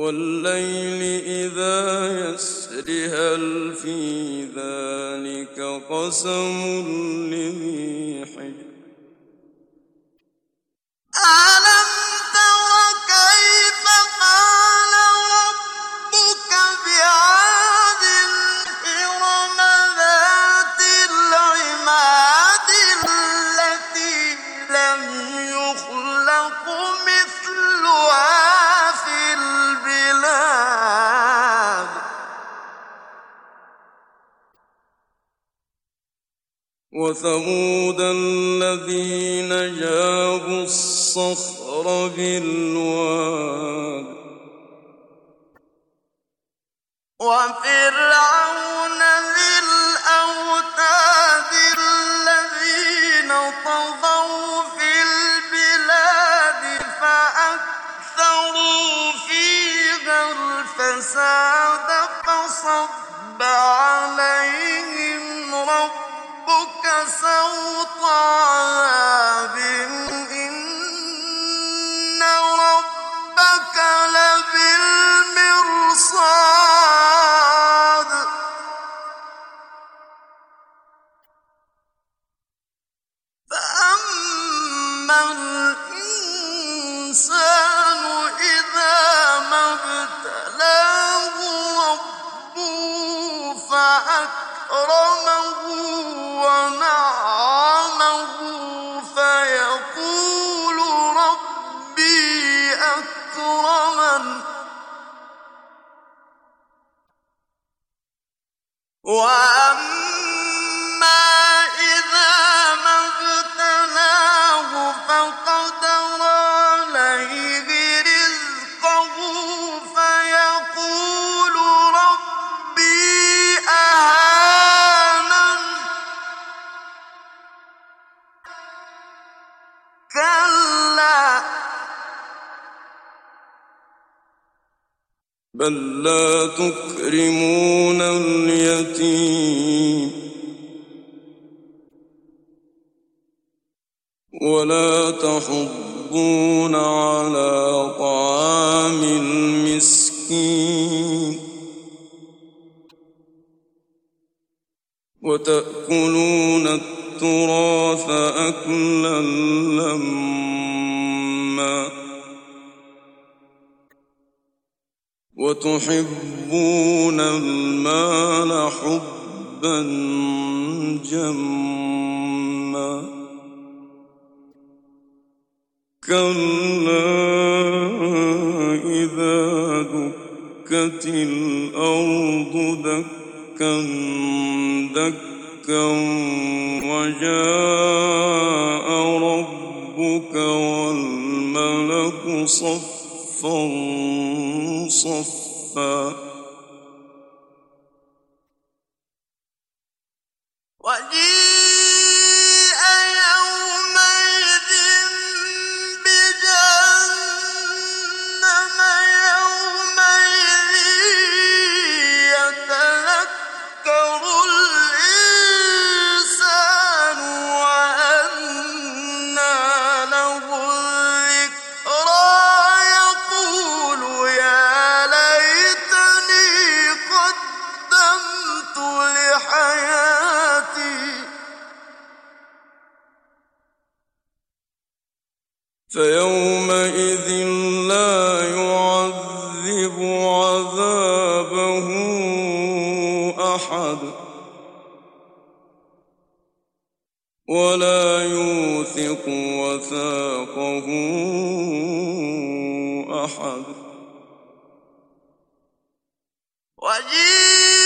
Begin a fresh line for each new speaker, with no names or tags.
والليل إذا يسر هل في ذلك قسم لذي حجر
ألم تر كيف فعل ربك بعاد إرم ذات العماد التي لم يخلق مثلها في البلاد
وثمود الذين جابوا الصخر بالواد
وفرعون ذي الأوتاد الذين طغوا في البلاد فأكثروا فيها الفساد فصب عليهم ربك سوط عذاب إن ربك لبالمرصاد فأما الإنسان إذا ما ابتلاه ربه فأكرمه ونعمه فيقول ربي أكرمن وأما إذا ما ابتلاه فقدر عليه رزقه فيقول ربي أهانن كلا
بل لا تكرمون اليتيم ولا تحضون على طعام المسكين وتأكلون التراث أكلا لما وتحبون المال حبا جما كلا إذا دكت الأرض دكا دكا وجاء ربك والملك صفا صفا
وجيء يومئذ بجهنم يومئذ يتذكر الإنسان وأنى له الذكرى يقول يا ليتني قدمت لحياتي
فيومئذ لا يعذب عذابه أحد ولا يوثق وثاقه أحد
وجيء